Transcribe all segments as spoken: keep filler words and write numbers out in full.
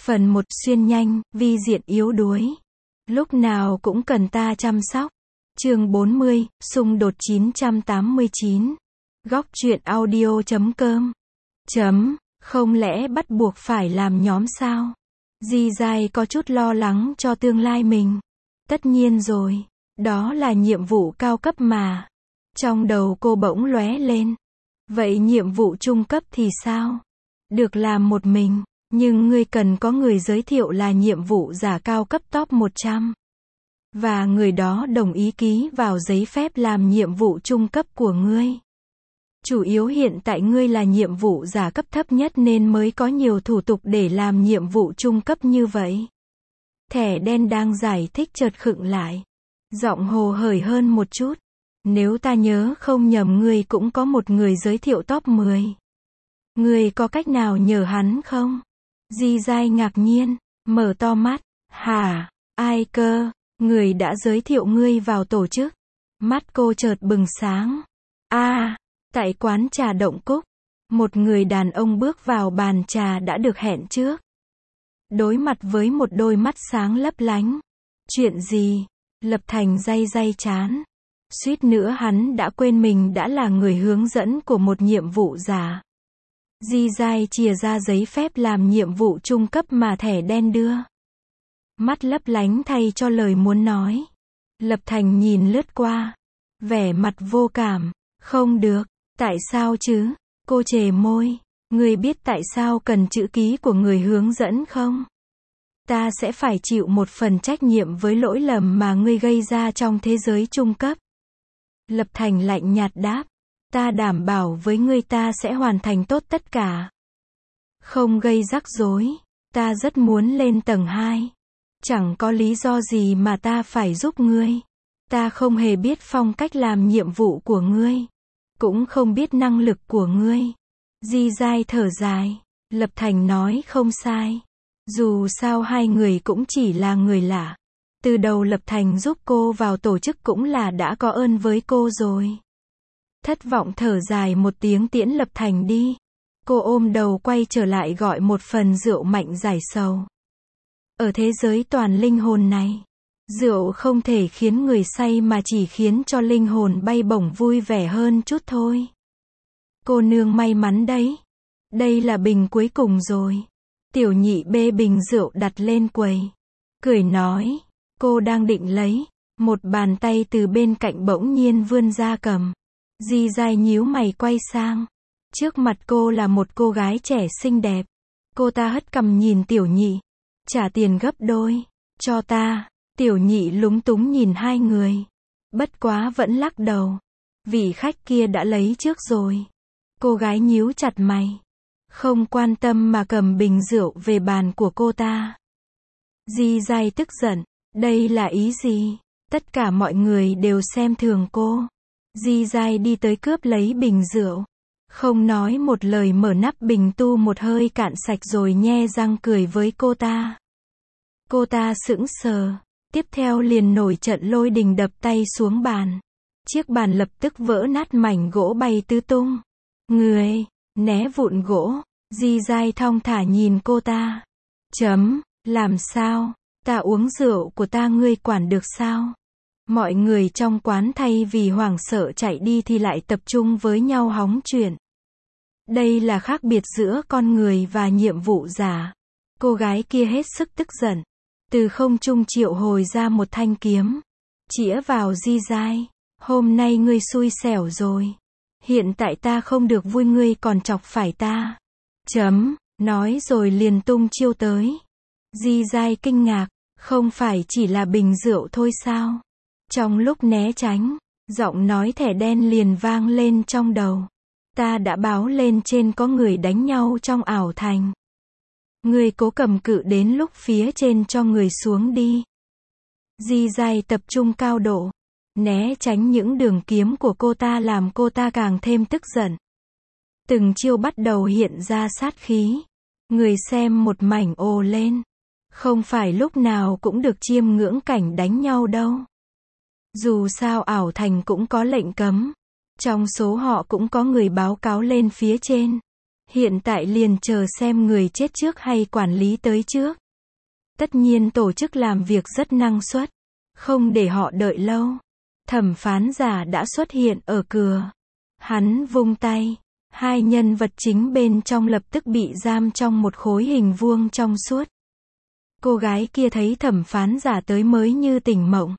Phần một xuyên nhanh, vi diện yếu đuối. Lúc nào cũng cần ta chăm sóc. Chương bốn mươi, xung đột chín trăm tám mươi chín. Góc truyện audio chấm com. Chấm, không lẽ bắt buộc phải làm nhóm sao? Di Dai có chút lo lắng cho tương lai mình. Tất nhiên rồi, đó là nhiệm vụ cao cấp mà. Trong đầu cô bỗng lóe lên. Vậy nhiệm vụ trung cấp thì sao? Được làm một mình, nhưng ngươi cần có người giới thiệu là nhiệm vụ giả cao cấp top một trăm. Và người đó đồng ý ký vào giấy phép làm nhiệm vụ trung cấp của ngươi. Chủ yếu hiện tại ngươi là nhiệm vụ giả cấp thấp nhất nên mới có nhiều thủ tục để làm nhiệm vụ trung cấp như vậy. Thẻ đen đang giải thích chợt khựng lại. Giọng hồ hởi hơn một chút. Nếu ta nhớ không nhầm ngươi cũng có một người giới thiệu top mười. Ngươi có cách nào nhờ hắn không? Di Dai ngạc nhiên, mở to mắt. Hả? Ai cơ? Người đã giới thiệu ngươi vào tổ chức. Mắt cô chợt bừng sáng. A, à, tại quán trà Động Cúc, một người đàn ông bước vào bàn trà đã được hẹn trước. Đối mặt với một đôi mắt sáng lấp lánh. Chuyện gì? Lập Thành day day chán. Suýt nữa hắn đã quên mình đã là người hướng dẫn của một nhiệm vụ giả. Di Dai chìa ra giấy phép làm nhiệm vụ trung cấp mà thẻ đen đưa. Mắt lấp lánh thay cho lời muốn nói. Lập Thành nhìn lướt qua. Vẻ mặt vô cảm. Không được. Tại sao chứ? Cô chề môi. Ngươi biết tại sao cần chữ ký của người hướng dẫn không? Ta sẽ phải chịu một phần trách nhiệm với lỗi lầm mà ngươi gây ra trong thế giới trung cấp. Lập Thành lạnh nhạt đáp. Ta đảm bảo với ngươi ta sẽ hoàn thành tốt tất cả. Không gây rắc rối. Ta rất muốn lên tầng hai. Chẳng có lý do gì mà ta phải giúp ngươi. Ta không hề biết phong cách làm nhiệm vụ của ngươi. Cũng không biết năng lực của ngươi. Di Dai thở dài. Lập Thành nói không sai. Dù sao hai người cũng chỉ là người lạ. Từ đầu Lập Thành giúp cô vào tổ chức cũng là đã có ơn với cô rồi. Thất vọng thở dài một tiếng tiễn Lập Thành đi. Cô ôm đầu quay trở lại gọi một phần rượu mạnh giải sầu. Ở thế giới toàn linh hồn này, rượu không thể khiến người say mà chỉ khiến cho linh hồn bay bổng vui vẻ hơn chút thôi. Cô nương may mắn đấy. Đây là bình cuối cùng rồi. Tiểu Nhị bê bình rượu đặt lên quầy. Cười nói, cô đang định lấy. Một bàn tay từ bên cạnh bỗng nhiên vươn ra cầm. Di Dai nhíu mày quay sang. Trước mặt cô là một cô gái trẻ xinh đẹp. Cô ta hất cằm nhìn Tiểu Nhị. Trả tiền gấp đôi. Cho ta. Tiểu Nhị lúng túng nhìn hai người. Bất quá vẫn lắc đầu. Vị khách kia đã lấy trước rồi. Cô gái nhíu chặt mày. Không quan tâm mà cầm bình rượu về bàn của cô ta. Di Dai tức giận. Đây là ý gì? Tất cả mọi người đều xem thường cô. Di Dai đi tới cướp lấy bình rượu. Không nói một lời mở nắp bình tu một hơi cạn sạch rồi nhe răng cười với cô ta. Cô ta sững sờ. Tiếp theo liền nổi trận lôi đình đập tay xuống bàn. Chiếc bàn lập tức vỡ nát mảnh gỗ bay tứ tung. Người, né vụn gỗ. Di Dai thong thả nhìn cô ta. Chấm, làm sao? Ta uống rượu của ta ngươi quản được sao? Mọi người trong quán thay vì hoảng sợ chạy đi thì lại tập trung với nhau hóng chuyện. Đây là khác biệt giữa con người và nhiệm vụ giả. Cô gái kia hết sức tức giận. Từ không trung triệu hồi ra một thanh kiếm. Chĩa vào Di Dai. Hôm nay ngươi xui xẻo rồi. Hiện tại ta không được vui ngươi còn chọc phải ta. Chấm, nói rồi liền tung chiêu tới. Di Dai kinh ngạc. Không phải chỉ là bình rượu thôi sao? Trong lúc né tránh, giọng nói thẻ đen liền vang lên trong đầu. Ta đã báo lên trên có người đánh nhau trong ảo thành. Ngươi cố cầm cự đến lúc phía trên cho người xuống đi. Di Dai tập trung cao độ. Né tránh những đường kiếm của cô ta làm cô ta càng thêm tức giận. Từng chiêu bắt đầu hiện ra sát khí. Người xem một mảnh ồ lên. Không phải lúc nào cũng được chiêm ngưỡng cảnh đánh nhau đâu. Dù sao ảo thành cũng có lệnh cấm. Trong số họ cũng có người báo cáo lên phía trên. Hiện tại liền chờ xem người chết trước hay quản lý tới trước. Tất nhiên tổ chức làm việc rất năng suất. Không để họ đợi lâu. Thẩm phán giả đã xuất hiện ở cửa. Hắn vung tay. Hai nhân vật chính bên trong lập tức bị giam trong một khối hình vuông trong suốt. Cô gái kia thấy thẩm phán giả tới mới như tỉnh mộng.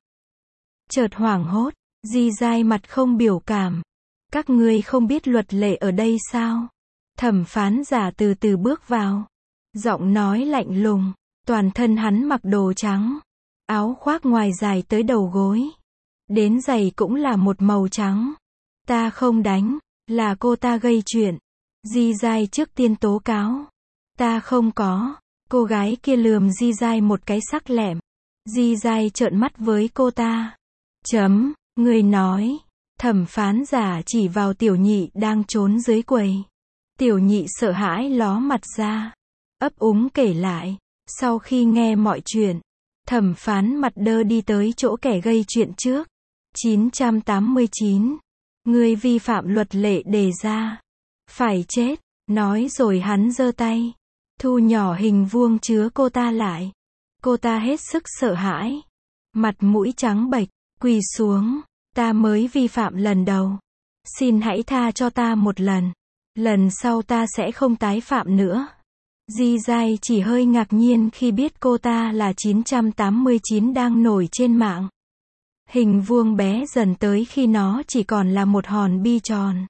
Chợt hoảng hốt, Di Dai mặt không biểu cảm. Các ngươi không biết luật lệ ở đây sao? Thẩm phán giả từ từ bước vào. Giọng nói lạnh lùng, toàn thân hắn mặc đồ trắng. Áo khoác ngoài dài tới đầu gối. Đến giày cũng là một màu trắng. Ta không đánh, là cô ta gây chuyện. Di Dai trước tiên tố cáo. Ta không có. Cô gái kia lườm Di Dai một cái sắc lẹm. Di Dai trợn mắt với cô ta. Chấm, người nói. Thẩm phán giả chỉ vào tiểu nhị đang trốn dưới quầy. Tiểu nhị sợ hãi ló mặt ra. Ấp úng kể lại. Sau khi nghe mọi chuyện, thẩm phán mặt đơ đi tới chỗ kẻ gây chuyện trước. chín trăm tám mươi chín. Người vi phạm luật lệ đề ra. Phải chết. Nói rồi hắn giơ tay. Thu nhỏ hình vuông chứa cô ta lại. Cô ta hết sức sợ hãi. Mặt mũi trắng bệch, quỳ xuống. Ta mới vi phạm lần đầu. Xin hãy tha cho ta một lần. Lần sau ta sẽ không tái phạm nữa. Di Dai chỉ hơi ngạc nhiên khi biết cô ta là chín trăm tám mươi chín đang nổi trên mạng. Hình vuông bé dần tới khi nó chỉ còn là một hòn bi tròn.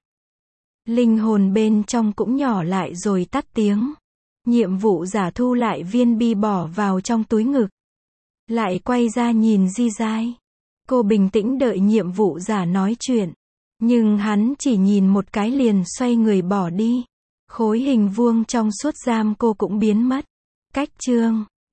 Linh hồn bên trong cũng nhỏ lại rồi tắt tiếng. Nhiệm vụ giả thu lại viên bi bỏ vào trong túi ngực. Lại quay ra nhìn Di Dai. Cô bình tĩnh đợi nhiệm vụ giả nói chuyện. Nhưng hắn chỉ nhìn một cái liền xoay người bỏ đi. Khối hình vuông trong suốt giam cô cũng biến mất. Cách chương